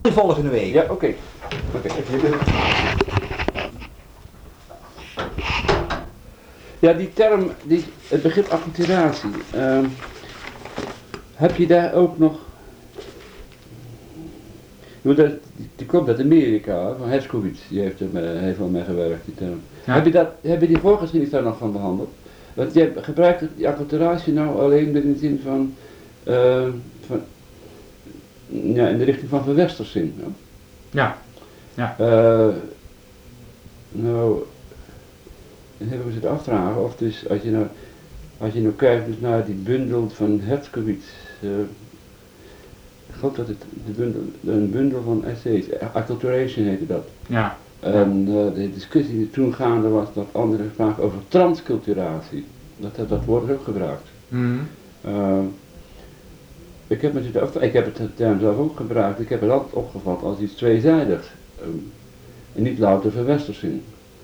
volgende week. Ja, oké. Ja, die term, het begrip acculturatie, heb je daar ook nog... Die komt uit Amerika, van Herskowitz, die heeft wel mee gewerkt, die term. Ja. Heb je die voorgeschiedenis daar nog van behandeld? Want jij gebruikt die acculturatie nou alleen in de zin van ja, in de richting van verwestersing. Ja. Ja. Nou, dan hebben we zitten afvragen of dus, als je nou kijkt dus naar die bundel van Herskowitz, ik geloof dat het een bundel van essays, acculturation heette dat. Ja. En de discussie die toen gaande was, dat anderen spraken over transculturatie. Dat wordt ook gebruikt. Mm. Ik heb het term zelf ook gebruikt, ik heb het altijd opgevat als iets tweezijdigs. En niet louter verwestersing.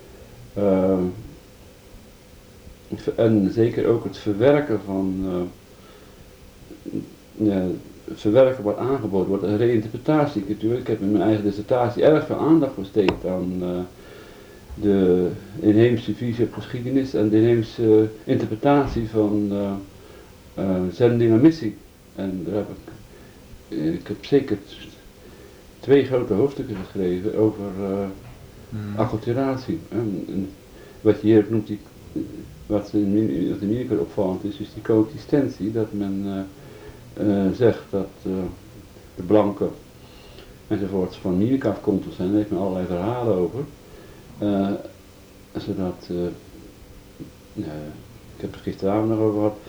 En zeker ook het verwerken van... het verwerken wordt aangeboden, wordt een reïnterpretatie natuurlijk. Ik heb in mijn eigen dissertatie erg veel aandacht besteed aan de inheemse visie op geschiedenis en de inheemse interpretatie van zending en missie. En daar heb ik heb zeker 2 grote hoofdstukken geschreven over acculturatie. En wat je hier noemt, wat in Amerika opvallend is die coexistentie, dat men zegt dat de blanken enzovoorts van mimica afkomstig zijn, daar heeft men allerlei verhalen over. Zodat, ik heb het gisteravond nog over gehad,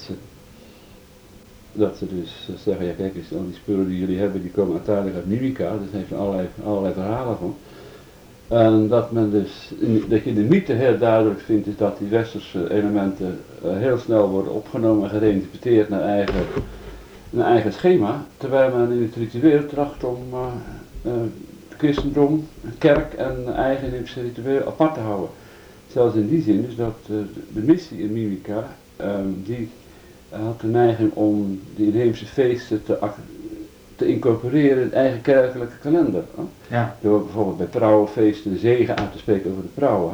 dat ze dus zeggen, ja kijk eens, al die spullen die jullie hebben, die komen uiteindelijk uit mimica, dus daar heeft men allerlei verhalen van. En dat men dus, dat je de mythe heel duidelijk vindt, is dat die westerse elementen heel snel worden opgenomen en gereïnterpreteerd naar eigen schema, terwijl men in het ritueel tracht om christendom, kerk en eigen inheemse ritueel apart te houden. Zelfs in die zin dus dat de missie in mimica, die had de neiging om die inheemse feesten te incorporeren in het eigen kerkelijke kalender. Ja. Door bijvoorbeeld bij trouwenfeesten de zegen uit te spreken over de trouwen.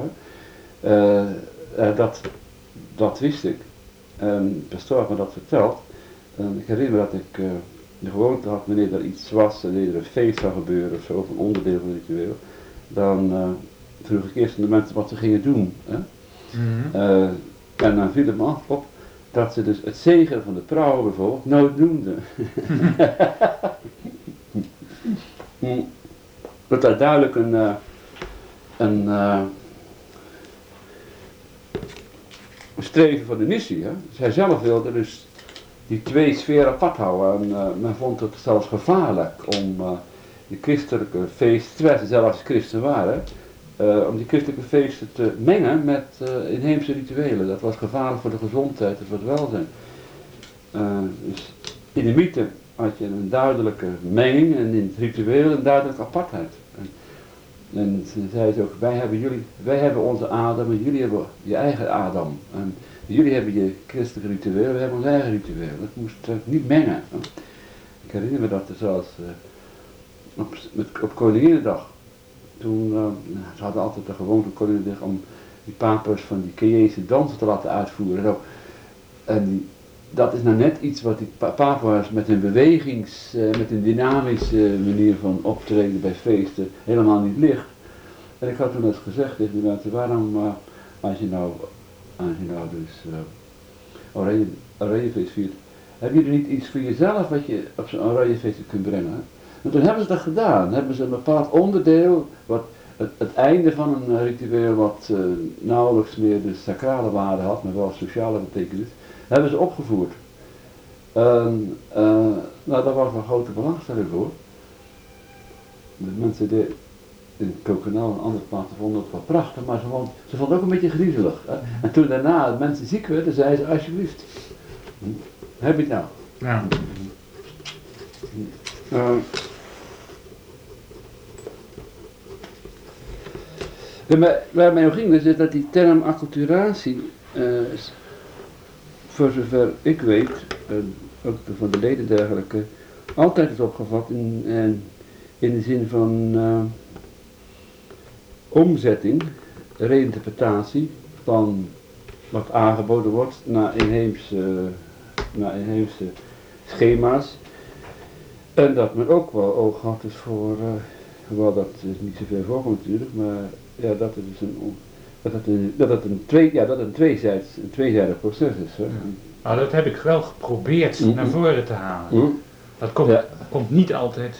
Dat wist ik. De pastoor had me dat verteld. Ik herinner me dat ik de gewoonte had, wanneer er iets was, wanneer er een feest zou gebeuren of zo, of een onderdeel van het ritueel, dan vroeg ik eerst aan de mensen wat ze gingen doen. Mm-hmm. En dan viel het me op dat ze dus het zegen van de trouwen bijvoorbeeld nooit noemden. Dat daar duidelijk een streven van de missie. Hè? Zij zelf wilde dus die 2 sferen apart houden en men vond het zelfs gevaarlijk om de christelijke feesten, terwijl ze zelf als christen waren, om die christelijke feesten te mengen met inheemse rituelen. Dat was gevaarlijk voor de gezondheid en voor het welzijn. Dus in de mythe had je een duidelijke menging en in het ritueel een duidelijke apartheid. En ze zei ook, wij hebben onze Adam en jullie hebben je eigen Adam. En jullie hebben je christelijke ritueel, we hebben ons eigen ritueel. Dat moest niet mengen. Ik herinner me dat er zelfs op Koninginnedag, toen, ze hadden altijd de gewoonte op Koninginnedag om die papers van die Cajese dansen te laten uitvoeren. En dat is nou net iets wat die papa's met een met een dynamische manier van optreden bij feesten helemaal niet ligt. En ik had toen eens gezegd tegen die mensen, waarom, als je nou dus Oranjefeest viert, heb je er niet iets voor jezelf wat je op zo'n Oranjefeest kunt brengen? En toen hebben ze dat gedaan, hebben ze een bepaald onderdeel, wat het einde van een ritueel wat nauwelijks meer de sacrale waarde had, maar wel sociale betekenis, hebben ze opgevoerd. Nou, daar was een grote belangstelling voor. De mensen in Kokenau en andere plaatsen vonden het wel prachtig, maar ze vonden het ook een beetje griezelig. Hè? En toen daarna mensen ziek werden, zeiden ze alsjeblieft, heb je het nou? Ja. Waar mij om ging dus is dat die term acculturatie, voor zover ik weet, ook van de leden dergelijke, altijd is opgevat in in de zin van omzetting, reinterpretatie van wat aangeboden wordt naar inheemse schema's. En dat men ook wel oog had dus voor, hoewel dat is niet zoveel voorkomt natuurlijk, maar ja, dat het dus een tweezijdig proces is. Hè. Nou, dat heb ik wel geprobeerd naar voren te halen. Dat komt niet altijd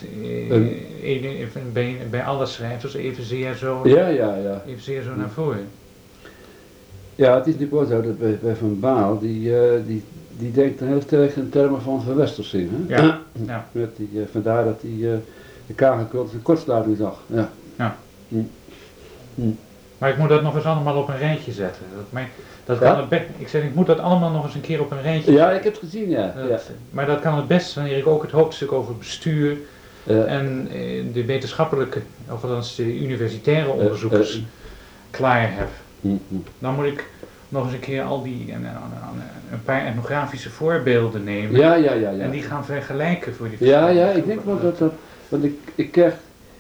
bij alle schrijvers evenzeer zo naar voren. Ja, het is natuurlijk wel zo dat bij Van Baal, die denkt heel sterk in termen van verwestersing. Hè? Ja. Vandaar dat hij de kagenkult als een kortsluiting zag. Ja. Maar ik moet dat nog eens allemaal op een rijtje zetten. Ik moet dat allemaal nog eens een keer op een rijtje zetten. Ja, ik heb het gezien, ja. Maar dat kan het best wanneer ik ook het hoofdstuk over bestuur en de wetenschappelijke, of althans de universitaire onderzoekers klaar heb. Dan moet ik nog eens een keer al die een paar etnografische voorbeelden nemen. Ja. En die gaan vergelijken voor die Ja, ik denk wel dat want ik krijg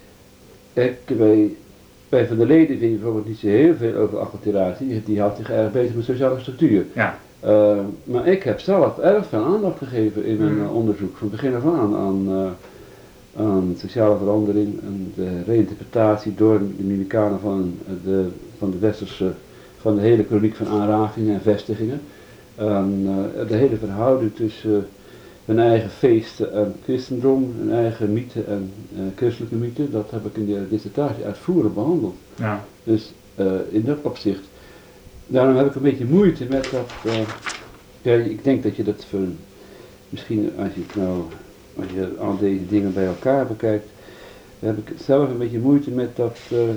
bij Van der Leden vind je bijvoorbeeld niet zo heel veel over acculturatie, die houdt zich erg bezig met sociale structuur. Ja. Maar ik heb zelf erg veel aandacht gegeven in mijn onderzoek, van begin af aan sociale verandering en de reinterpretatie door de mimicanen van de westerse, van de hele chroniek van aanrakingen en vestigingen. De hele verhouding tussen hun eigen feesten en christendom, hun eigen mythe en christelijke mythe, dat heb ik in de dissertatie uitvoerig behandeld. Ja. Dus in dat opzicht, daarom heb ik een beetje moeite met dat, ik denk dat je dat misschien als je al deze dingen bij elkaar bekijkt, heb ik zelf een beetje moeite met dat,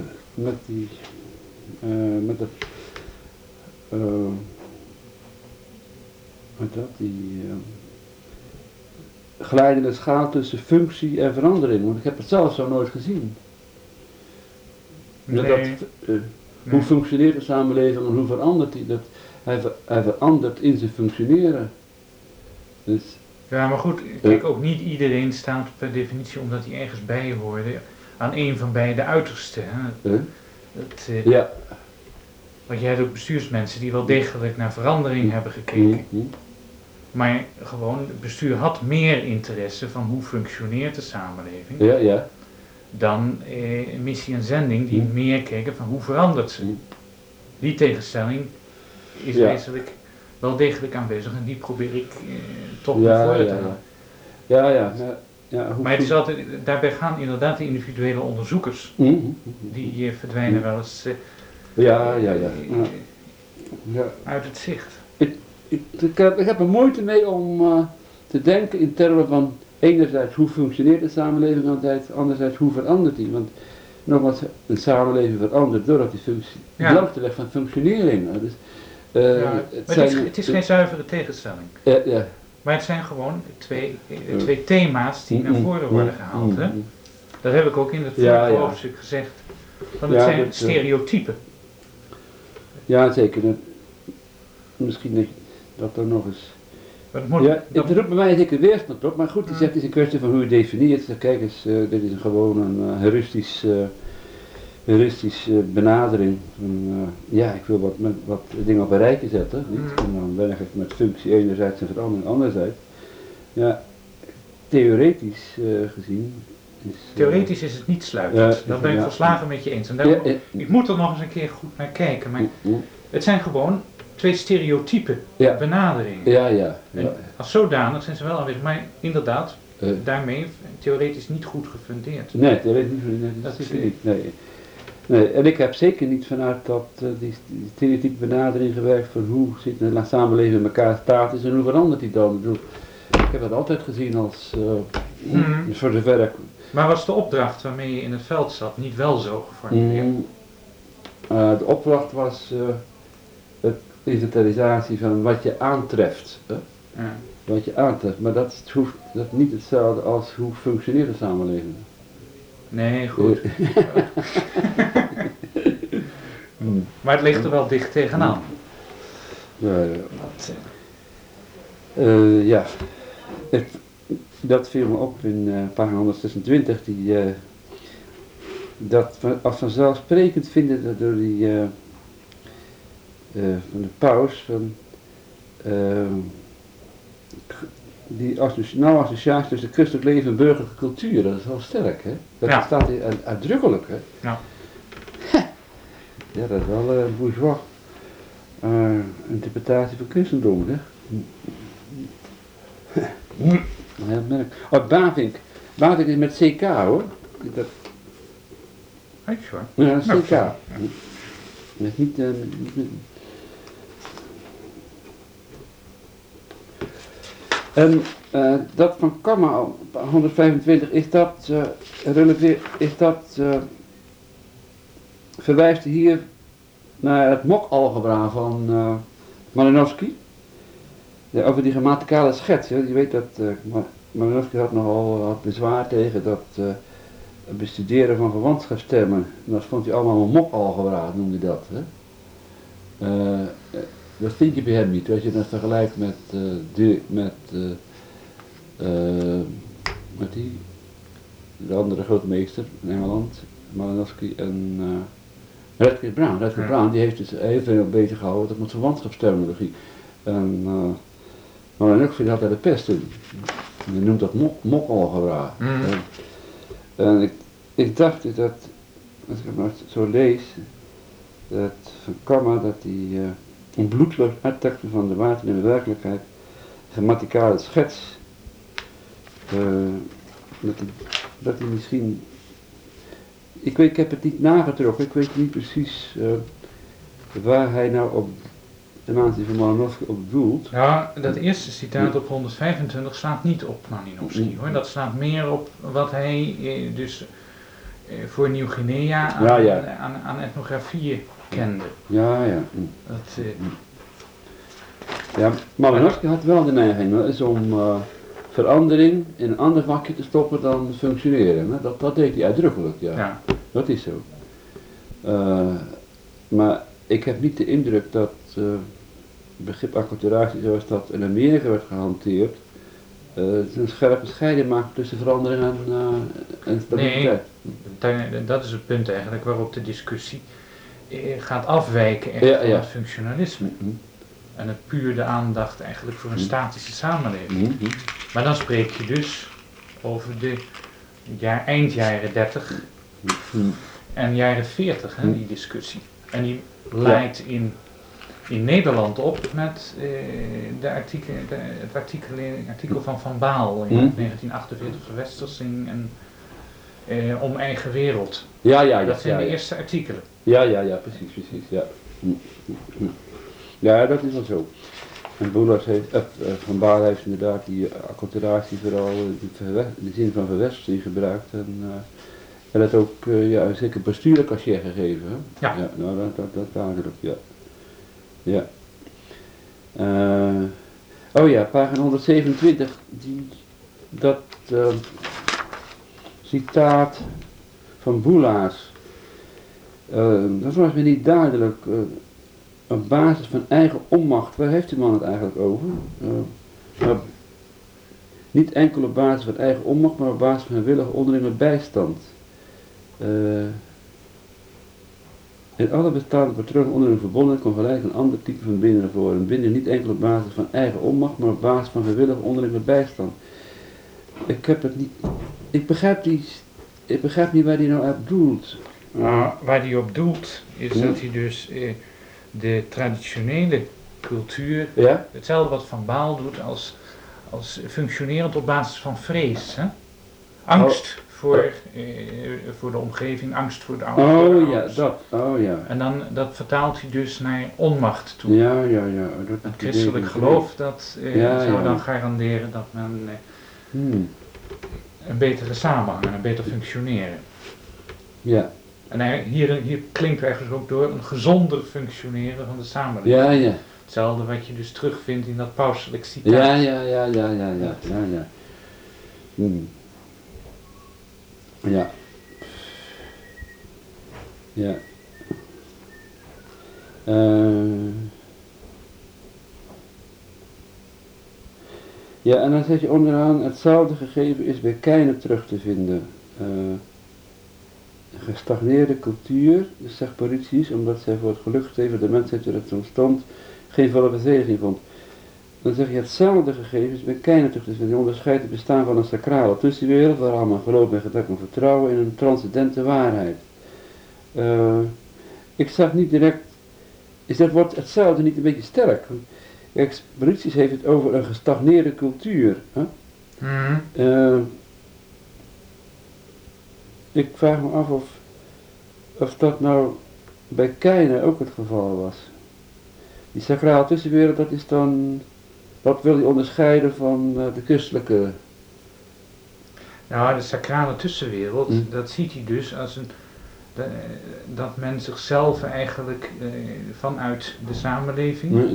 glijdende schaal tussen functie en verandering, want ik heb het zelf zo nooit gezien. Hoe functioneert de samenleving en hoe verandert hij? Hij verandert in zijn functioneren. Dus, ja, maar goed, kijk, ook niet iedereen staat per definitie, omdat hij ergens bij hoorde, aan een van beide uitersten. Want je hebt ook bestuursmensen die wel degelijk naar verandering hebben gekeken. Maar gewoon, het bestuur had meer interesse van hoe functioneert de samenleving dan missie en zending die meer kijken van hoe verandert ze. Die tegenstelling is wezenlijk wel degelijk aanwezig en die probeer ik toch naar voren te halen. Maar het is altijd, daarbij gaan inderdaad de individuele onderzoekers, die verdwijnen wel eens uit het zicht. Ik heb er moeite mee om te denken in termen van enerzijds hoe functioneert de samenleving, anderzijds hoe verandert die. Want nogmaals, een samenleving verandert doordat die functie bloot te leggen van functionering. Dus, het is geen zuivere tegenstelling. Maar het zijn gewoon twee thema's die naar voren worden gehaald. Hè? Dat heb ik ook in het vorige hoofdstuk gezegd. Want het zijn stereotypen. Ja, zeker. Misschien dat er nog eens... Het roept bij mij zeker weerstand op, maar goed, die zegt het is een kwestie van hoe je definieert. Kijk eens, dit is gewoon een heuristische benadering. Ik wil wat dingen op een rijtje zetten. En dan werk ik met functie enerzijds en verandering anderzijds. Ja, theoretisch gezien... Theoretisch is het niet sluitend, dat ben ik volslagen met je eens. En daarom, ik moet er nog eens een keer goed naar kijken, maar het zijn gewoon twee stereotype benaderingen. En als zodanig zijn ze wel aanwezig, maar inderdaad, daarmee theoretisch niet goed gefundeerd. Nee, theoretisch niet gefundeerd, dat zeker niet. Nee, en ik heb zeker niet vanuit die stereotype benadering gewerkt van hoe zit de samenleving in elkaar staat en hoe verandert die dan. Ik heb dat altijd gezien als, voor zover ik... Maar was de opdracht waarmee je in het veld zat niet wel zo geformuleerd? De opdracht was de inventarisatie van wat je aantreft. Wat je aantreft, maar dat is niet hetzelfde als hoe functioneert de samenleving. Nee, goed. Maar het ligt er wel dicht tegenaan. Dat viel me op in pagina 126, dat als vanzelfsprekend vinden door die van de paus van die associatie tussen christelijk leven en burgerlijke cultuur, dat is wel sterk, hè? Dat staat uitdrukkelijk, hè? Ja. Ja, dat is wel een bourgeois interpretatie van christendom, hè? Ja, merk. Oh, Bavink. Bavink is met CK, hoor. Dat... Weet je hoor. Ja, CK. Ja. Niet en dat van Kamma 125, verwijst hier naar het Mock-algebra van Malinowski. Ja, over die grammaticale schets. Hè. Je weet dat Malinowski had nogal bezwaar tegen dat bestuderen van verwantschapsstemmen. Dat vond hij allemaal een Mock-algebra, noemde hij dat. Hè. Dat vind je bij hem niet, als je dat vergelijkt met de andere grootmeester in Engeland, Malinowski en Radcliffe Brown. Radcliffe Brown die heeft dus heel veel bezig gehouden met verwantschapsterminologie. En Malinowski had daar de pest in. Je noemt dat Mock-algebra. En ik dacht dat, als ik het maar zo lees, dat van Kamma dat die een bloedloos uittekenen van de waarheid in de werkelijkheid, grammaticale schets, dat hij misschien, ik heb het niet nagetrokken, ik weet niet precies waar hij nou op ten aanzien van Malinowski op doelt. Ja, dat eerste citaat op 125 slaat niet op Malinowski, hoor. Dat slaat meer op wat hij voor Nieuw-Guinea aan etnografieën kende. Ja. Ja, Malinowski had wel de neiging is om verandering in een ander vakje te stoppen dan functioneren. Hè? Dat deed hij uitdrukkelijk, ja. Dat is zo. Maar ik heb niet de indruk dat begrip acculturatie zoals dat in Amerika werd gehanteerd, een scherpe scheiding maakt tussen verandering en stabiliteit. Nee, dat is het punt eigenlijk waarop de discussie gaat afwijken van het functionalisme. En het puur de aandacht eigenlijk voor een statische samenleving. Maar dan spreek je dus over de eind jaren 30 en jaren 40, hè, die discussie. En die leidt in Nederland op met het artikel van Van Baal in 1948, Verwestersing en Om Eigen Wereld. Dat zijn de eerste artikelen. Ja, precies, ja. Ja, dat is wel zo. En Van Baal heeft inderdaad die acculturatie vooral in de zin van verwestering gebruikt en het ook een zeker bestuurlijkasje gegeven. Hè? Ja. Nou, dat duidelijk, ja. Pagina 127, dat citaat van Boelaars, dat was me niet duidelijk. Op basis van eigen onmacht, waar heeft die man het eigenlijk over? Niet enkel op basis van eigen onmacht, maar op basis van willige onderlinge bijstand. In alle bestaande patronen onderling verbonden komt gelijk een ander type van binden naar voren. Een binden niet enkel op basis van eigen onmacht, maar op basis van gewillige onderlinge bijstand. Ik begrijp niet waar hij nou op doelt. Waar hij op doelt is dat hij dus de traditionele cultuur, hetzelfde wat Van Baal doet als functionerend op basis van vrees. Hè? Angst voor de omgeving, angst voor de ouders. En dan, dat vertaalt hij dus naar onmacht toe. Het christelijk geloof dat zou dan garanderen dat men een betere samenhang en een beter functioneren. Ja. En hier klinkt eigenlijk ook door een gezonder functioneren van de samenleving. Hetzelfde wat je dus terugvindt in dat pauselijk citaat. En dan zet je onderaan, hetzelfde gegeven is bij Keine terug te vinden. gestagneerde cultuur, dus zegt Boritius, omdat zij voor het gelukstreven de mensheid weer het ontstond, geen volle bevrediging vond. Dan zeg je hetzelfde gegevens bij Keinentucht, dus die onderscheidt het bestaan van een sacrale tussenwereld, waar allemaal geloof en gebrek aan vertrouwen in een transcendente waarheid. Ik zag niet direct, is dat woord hetzelfde niet een beetje sterk? Boritius heeft het over een gestagneerde cultuur. Hè? Ik vraag me af of dat nou bij Keine ook het geval was. Die sacrale tussenwereld, dat is dan, wat wil hij onderscheiden van de christelijke? Nou, de sacrale tussenwereld, dat ziet hij dus als dat men zichzelf eigenlijk vanuit de samenleving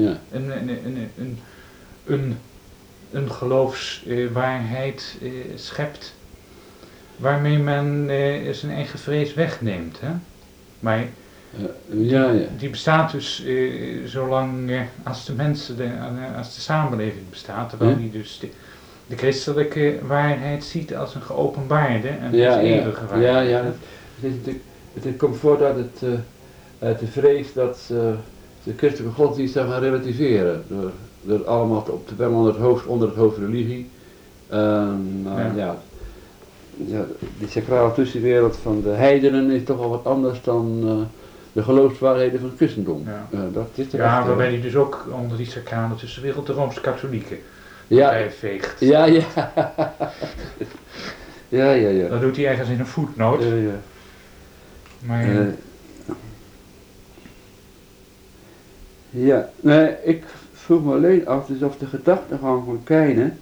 een geloofswaarheid schept, waarmee men zijn eigen vrees wegneemt. Hè? Maar die bestaat dus zolang als de mensen, als de samenleving bestaat, terwijl die dus de christelijke waarheid ziet als een geopenbaarde en eeuwige waarheid. Het komt voort uit de vrees dat de christelijke godsdienst zou gaan relativeren, door allemaal op te brengen onder het hoofd religie. Die sacrale tussenwereld van de heidenen is toch wel wat anders dan de geloofswaarheden van het christendom. Dat is waarbij hij dus ook onder die sacrale tussenwereld de Rooms-Katholieken veegt. Ja. Dat doet hij ergens in een voetnoot. Maar ik vroeg me alleen af, dus of de gedachtegang van Keine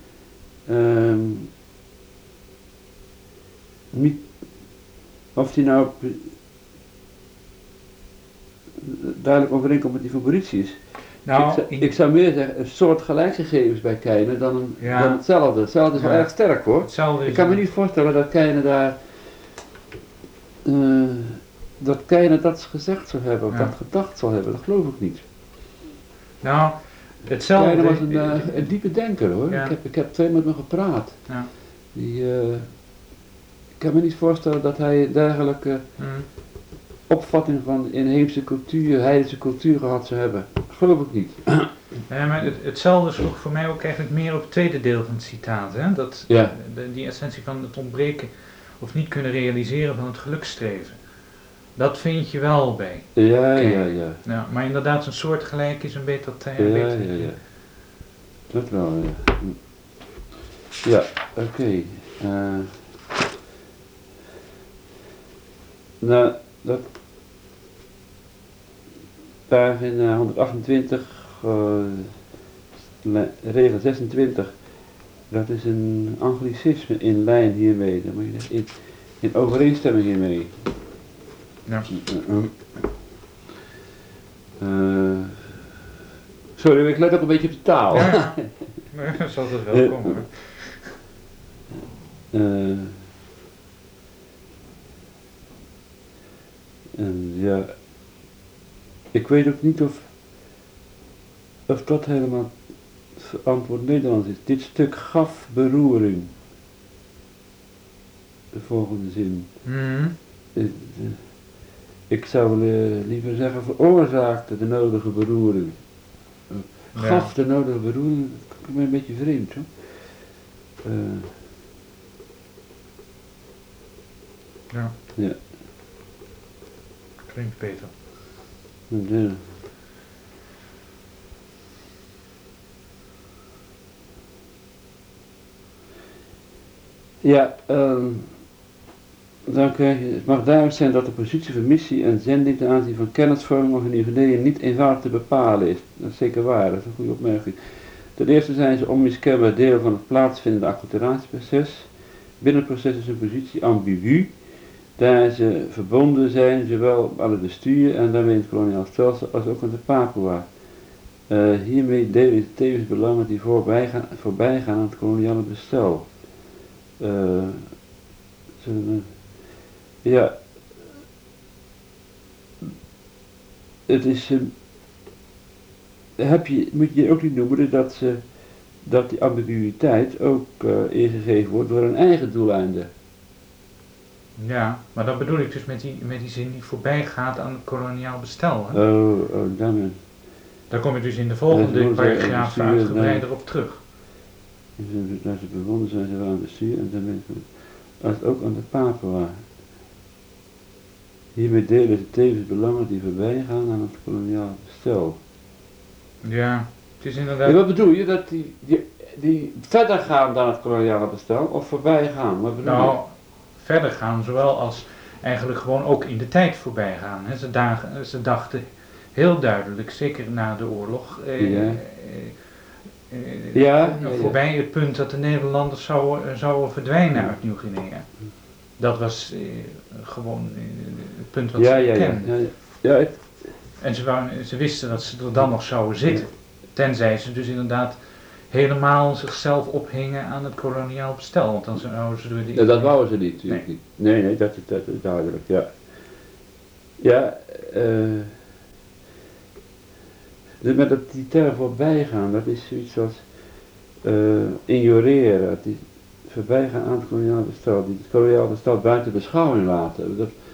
niet, of die nou duidelijk overeenkomt met die van Boritius. Nou, ik zou meer zeggen, een soort gelijkgegevens bij Keine dan hetzelfde. Hetzelfde is wel erg sterk hoor. Ik kan me niet voorstellen dat Keine daar dat Keine dat gezegd zou hebben, of dat gedacht zou hebben, dat geloof ik niet. Nou, hetzelfde. Keine was een diepe denker hoor. Ik heb twee met hem gepraat. Ik kan me niet voorstellen dat hij dergelijke opvatting van inheemse cultuur, heidense cultuur gehad zou hebben. Dat geloof ik niet. Maar hetzelfde sloeg voor mij ook eigenlijk meer op het tweede deel van het citaat. Hè? Dat die essentie van het ontbreken of niet kunnen realiseren van het gelukstreven. Dat vind je wel bij. Ja. Maar inderdaad, een soortgelijk is een beter Ja. Dat wel, ja. Oké. Nou, dat pagina 128, regel 26, dat is een anglicisme in lijn hiermee, dan moet je zeggen, in overeenstemming hiermee. Ja. Sorry, ik let ook een beetje op de taal. Ja, dat zal het wel komen. Ik weet ook niet of dat helemaal verantwoord Nederlands is. Dit stuk gaf beroering. De volgende zin. Ik zou liever zeggen veroorzaakte de nodige beroering. Gaf de nodige beroering, dat komt mij een beetje vreemd hoor. Ja. Klinkt beter. Dan krijg je, het mag duidelijk zijn dat de positie van missie en zending ten aanzien van kennisvorming of individuen niet eenvoudig te bepalen is. Dat is zeker waar, dat is een goede opmerking. Ten eerste zijn ze onmiskenbaar deel van het plaatsvindende acculturatieproces. Binnen het proces is hun positie ambigu, daar ze verbonden zijn zowel aan het bestuur en daarmee in het koloniaal stelsel als ook aan de Papua. Hiermee delen ze tevens belangen die voorbij gaan aan het koloniale bestel. Het is, moet je ook niet noemen dat die ambiguïteit ook ingegeven wordt door een eigen doeleinde. Ja, maar dat bedoel ik dus met die zin die voorbij gaat aan het koloniaal bestel. Hè? Daarmee. Daar kom je dus in de volgende paragraaf uitgebreider op terug. Dat ze bevonden zijn, ze waren aan het bestuur en daarmee als het ook aan de papen waren. Hiermee delen ze tevens belangen die voorbij gaan aan het koloniaal bestel. Ja, het is inderdaad... En wat bedoel je, dat die verder gaan dan het koloniale bestel of voorbij gaan? Wat bedoel je? Verder gaan, zowel als eigenlijk gewoon ook in de tijd voorbij gaan. Hè. Ze dachten heel duidelijk, zeker na de oorlog, voorbij het punt dat de Nederlanders zouden verdwijnen uit Nieuw-Guinea. Dat was gewoon het punt wat ze kenden. En ze wisten dat ze er dan nog zouden zitten. Tenzij ze dus inderdaad helemaal zichzelf ophingen aan het koloniaal bestel. Want dan zouden ze door de... dat wouden ze niet. Nee, dat is duidelijk, ja. Ja, met die term voorbij gaan, dat is zoiets als ignoreren, die voorbij gaan aan het koloniaal bestel, die het koloniaal bestel buiten beschouwing laten.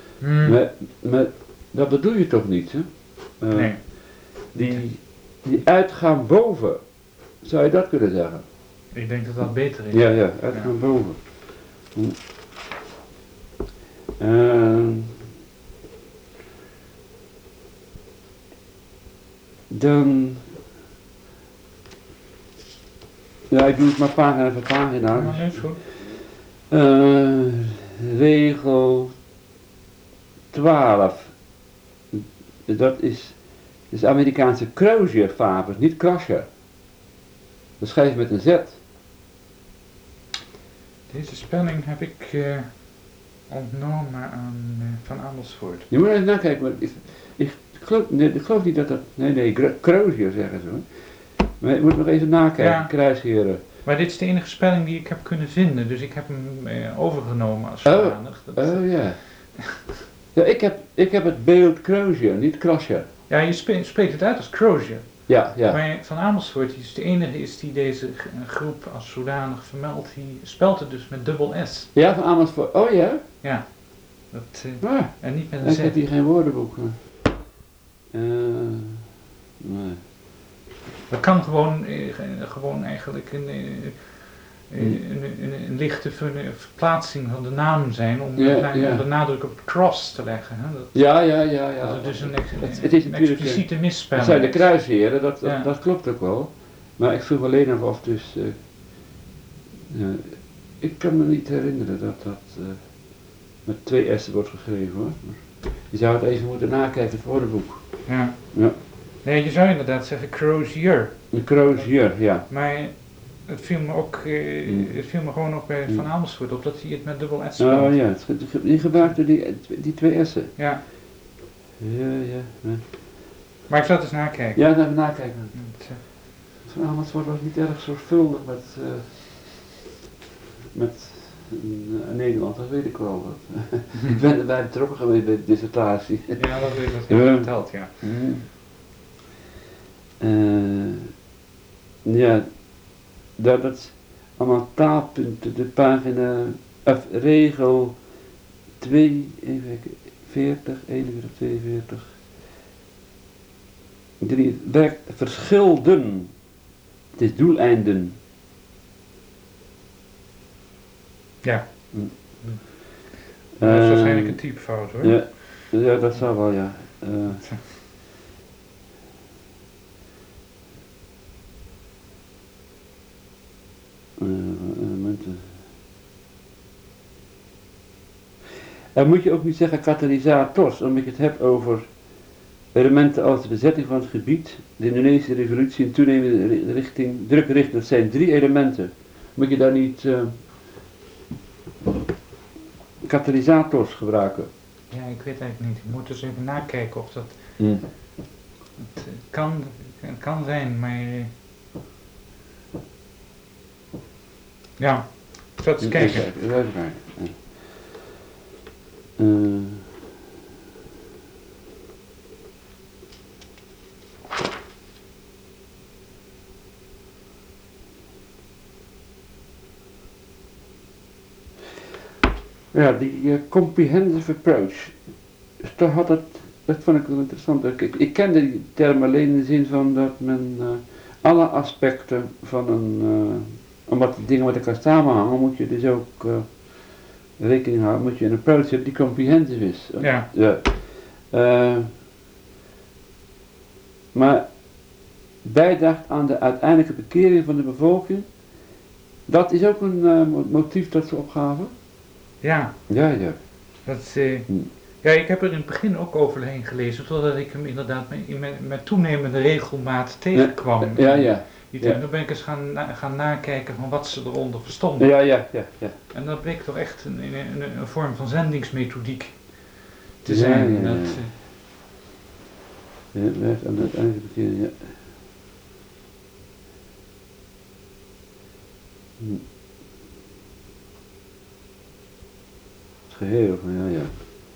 Dat bedoel je toch niet, hè? Nee. Die uitgaan boven, zou je dat kunnen zeggen? Ik denk dat dat beter is. Ja, uitgaan boven. Dan... Ja, ik doe het maar pagina voor pagina. Ja, dat is goed. Regel 12. Dat is Amerikaanse Crozier-fabels, niet Crusher. Dat schrijf je met een Z. Deze spelling heb ik ontnomen aan Van Amersfoort. Je moet even nakijken, maar ik geloof niet dat dat... Nee, Crozier zeggen ze hoor. Maar je moet nog even nakijken, kruisheren. Maar dit is de enige spelling die ik heb kunnen vinden, dus ik heb hem overgenomen als zodanig. Ja, ik heb het beeld Crozier, niet Crusher. Ja, je spreekt het uit als Crozier. Ja. Maar Van Amersfoort is de enige die deze groep als zodanig vermeldt, die spelt het dus met dubbel S. Ja, Van Amersfoort. Oh ja? Ja. En niet met een Z. Ik heb hier geen woordenboek. Nee. Dat kan gewoon eigenlijk een lichte verplaatsing van de naam zijn om de nadruk op cross te leggen. Hè? Dat het dus een expliciete misspelling is. Dat zijn de kruisheren, dat klopt ook wel. Maar ik vroeg alleen nog of dus... ik kan me niet herinneren dat dat met 2 S'en wordt geschreven hoor. Je zou het even moeten nakijken, het woordenboek. Ja. Nee, je zou inderdaad zeggen Crozier. Een Crozier, ja. Maar het viel me gewoon ook bij Van Amersfoort op dat hij het met dubbel S speelt. Oh ja, die gebruikte die 2 S'en. Ja. Ja. Maar ik zal het eens nakijken. Ja, even nakijken. Van Amersfoort was niet erg zorgvuldig met Nederland, dat weet ik wel. Ik ben erbij betrokken geweest bij de dissertatie. Ja, dat heb je verteld, ja. Dat is allemaal taalpunten, de pagina, regel 2, even kijken, 40, 41, 42, 3, verschilden, het is doeleinden. Ja. Dat is waarschijnlijk een typefout hoor. Ja, dat zou wel, ja. Elementen. En moet je ook niet zeggen katalysators, omdat je het hebt over elementen als de bezetting van het gebied, de Indonesische revolutie in toenemende druk richting. Dat zijn 3 elementen. Moet je daar niet katalysators gebruiken? Ja, ik weet eigenlijk niet. Ik moet dus even nakijken of dat het kan zijn, maar ja, ik zal eens kijken. Even kijken. Ja, die comprehensive approach. Dus dat vond ik wel interessant. Ik kende die term alleen in de zin van dat men alle aspecten van omdat die dingen met elkaar samenhangen, moet je dus ook rekening houden, moet je een approach hebben die comprehensive is. Ja. Maar bijdraagt aan de uiteindelijke bekering van de bevolking. Dat is ook een motief dat ze opgaven? Ja. Ja, ja. Ja, ik heb er in het begin ook overheen gelezen, totdat ik hem inderdaad met toenemende regelmaat tegenkwam. Ja. Toen ben ik eens gaan nakijken van wat ze eronder verstonden. Ja. En dat bleek toch echt een vorm van zendingsmethodiek te zijn. Ja, werkt aan de uiteindelijke bekering, ja. Het geheel van, ja.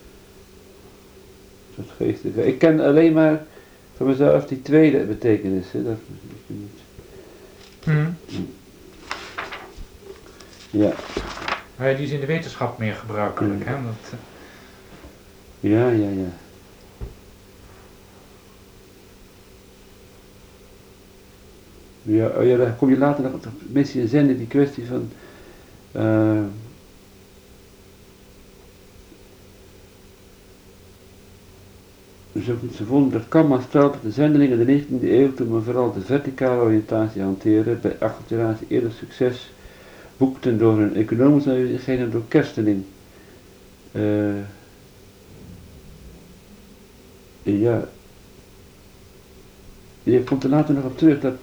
Dat geestelijke. Ik ken alleen maar van mezelf die tweede betekenis. Hè. Dat is niet. Ja. Maar die is in de wetenschap meer gebruikelijk, hè? Dat, Ja. Ja, daar kom je later nog op. Mensen zenden die kwestie van. Ze vonden dat Kamma stelt dat de zendelingen de 19e eeuw toen men vooral de verticale oriëntatie hanteerde, bij acculturatie eerder succes boekten door hun economische aanwezigheid en door kerstening. Ja. Je komt er later nog op terug dat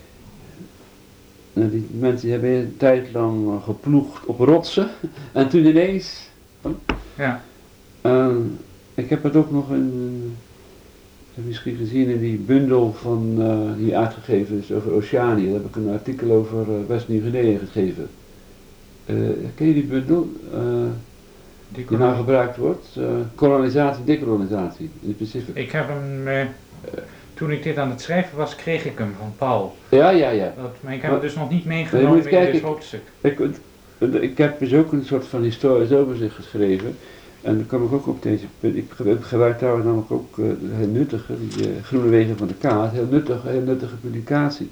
die mensen hebben een tijd lang geploegd op rotsen en toen ineens. Ja. Ik heb het ook nog misschien gezien in die bundel van, die uitgegeven is over Oceanië. Daar heb ik een artikel over West-Nieuw-Guinea geschreven. Ken je die bundel? Die nou gebruikt wordt? Kolonisatie, dekolonisatie in de Pacific. Ik heb hem, toen ik dit aan het schrijven was, kreeg ik hem van Paul. Ja. Maar ik heb het dus nog niet meegenomen in dit hoofdstuk. Ik heb dus ook een soort van historisch overzicht geschreven. En dan kom ik ook op deze punt. Ik gebruik trouwens namelijk ook heel nuttige, die Groene Wegen van de Kaart, heel nuttige publicatie.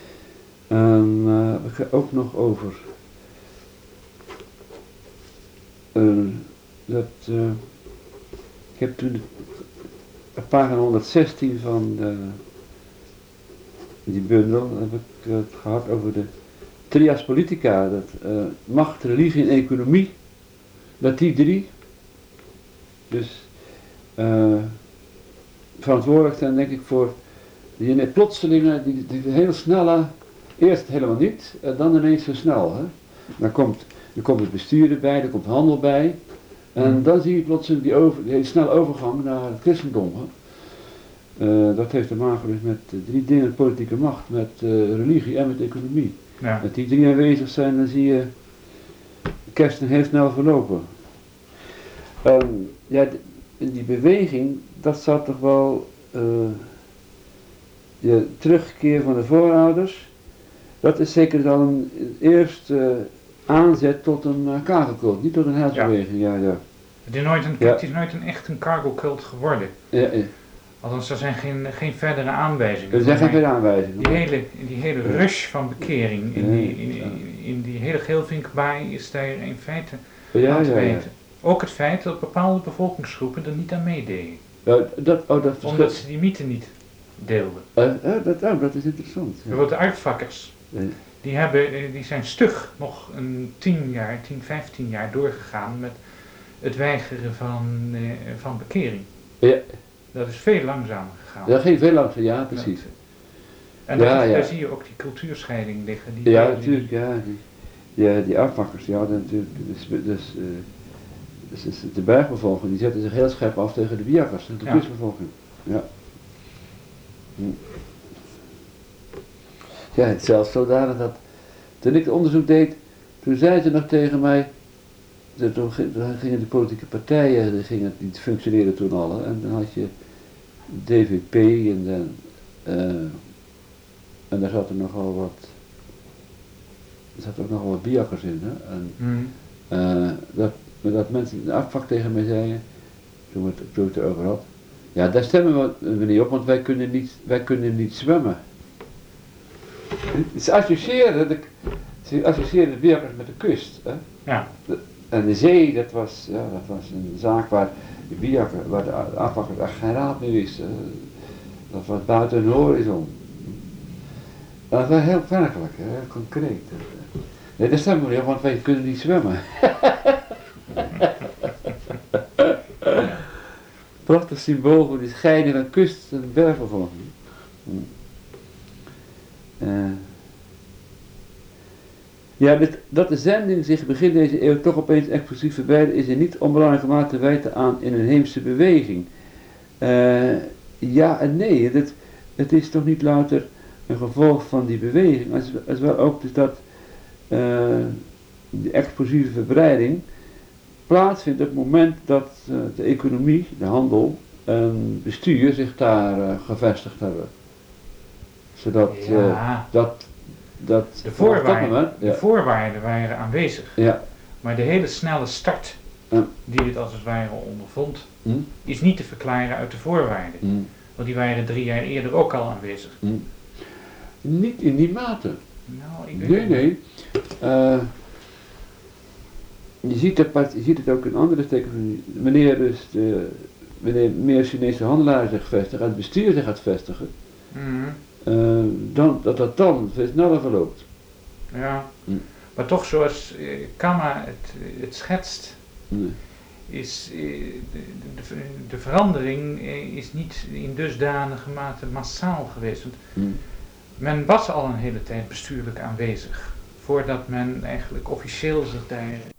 Ik ga ook nog over ik heb toen pagina 116 van die bundel heb ik het gehad over de trias politica, dat macht, religie en economie, dat die drie dus verantwoordelijk zijn, denk ik, voor die plotselingen, die heel snelle, eerst helemaal niet, dan ineens zo snel. Hè? Dan komt het bestuur erbij, er komt handel bij, en dan zie je plotseling die snelle overgang naar het christendom. Hè? Dat heeft te maken dus met drie dingen, politieke macht, met religie en met economie. Ja. Dat die drie aanwezig zijn, dan zie je kersten heel snel verlopen. Die beweging, dat zou toch wel de terugkeer van de voorouders, dat is zeker dan een eerste aanzet tot een cargo-cult, niet tot een heilsbeweging. Ja. Het is nooit echt een cargo-cult geworden. Ja. Althans, er zijn geen verdere aanwijzingen. Er zijn geen verdere aanwijzingen. Die hele rush van bekering in die hele Geelvinkbaai is daar in feite aan te weten. Ook het feit dat bepaalde bevolkingsgroepen er niet aan meededen. Omdat ze die mythe niet deelden. Dat is interessant. Ja. Bijvoorbeeld de aardvakkers. Die zijn stug nog een 10, 15 jaar doorgegaan met het weigeren van bekering. Ja. Dat is veel langzamer gegaan. Dat ging veel langzamer, ja, precies. En daar zie je ook die cultuurscheiding liggen. Natuurlijk, die afvakkers, die hadden natuurlijk, dus de bergbevolking, die zetten zich heel scherp af tegen de biakkers, de kustbevolking. Ja. Ja, het zelfs zodanig dat, toen ik het onderzoek deed, toen zeiden ze nog tegen mij, toen gingen de politieke partijen, die gingen niet functioneren toen al, en dan had je DVP en daar zat er nogal wat, biakkers in, hè. En, maar dat mensen in de afvak tegen mij zeiden, toen ik het erover had, ja, daar stemmen we niet op, want wij kunnen niet zwemmen. Ze associëren de Biakkers met de kust. Hè? Ja. En de zee, dat was een zaak waar de afvakkers echt geen raad meer wisten. Dat was buiten de horizon. Dat was heel werkelijk, heel concreet. Nee, dat stemmen we niet op, want wij kunnen niet zwemmen. Prachtig symbool voor die scheiding van kust en bergbevolking. Ja, dat de zending zich begin deze eeuw toch opeens explosief verbreidt, is in niet onbelangrijke mate te wijten aan in een inheemse beweging. Ja en nee, het is toch niet louter een gevolg van die beweging, als wel ook dus dat die explosieve verbreiding plaatsvindt op het moment dat de economie, de handel en bestuur zich daar gevestigd hebben. Zodat de voorwaarden waren aanwezig, maar de hele snelle start die het als het ware ondervond, is niet te verklaren uit de voorwaarden, want die waren 3 jaar eerder ook al aanwezig. Niet in die mate. Nou, ik weet nee. Je ziet het ook in andere tekenen, wanneer meer Chinese handelaren zich vestigen, het bestuur zich gaat vestigen, dat dan veel sneller verloopt. Ja, maar toch zoals Kama het schetst, is de verandering is niet in dusdanige mate massaal geweest. Want men was al een hele tijd bestuurlijk aanwezig, voordat men eigenlijk officieel zich daar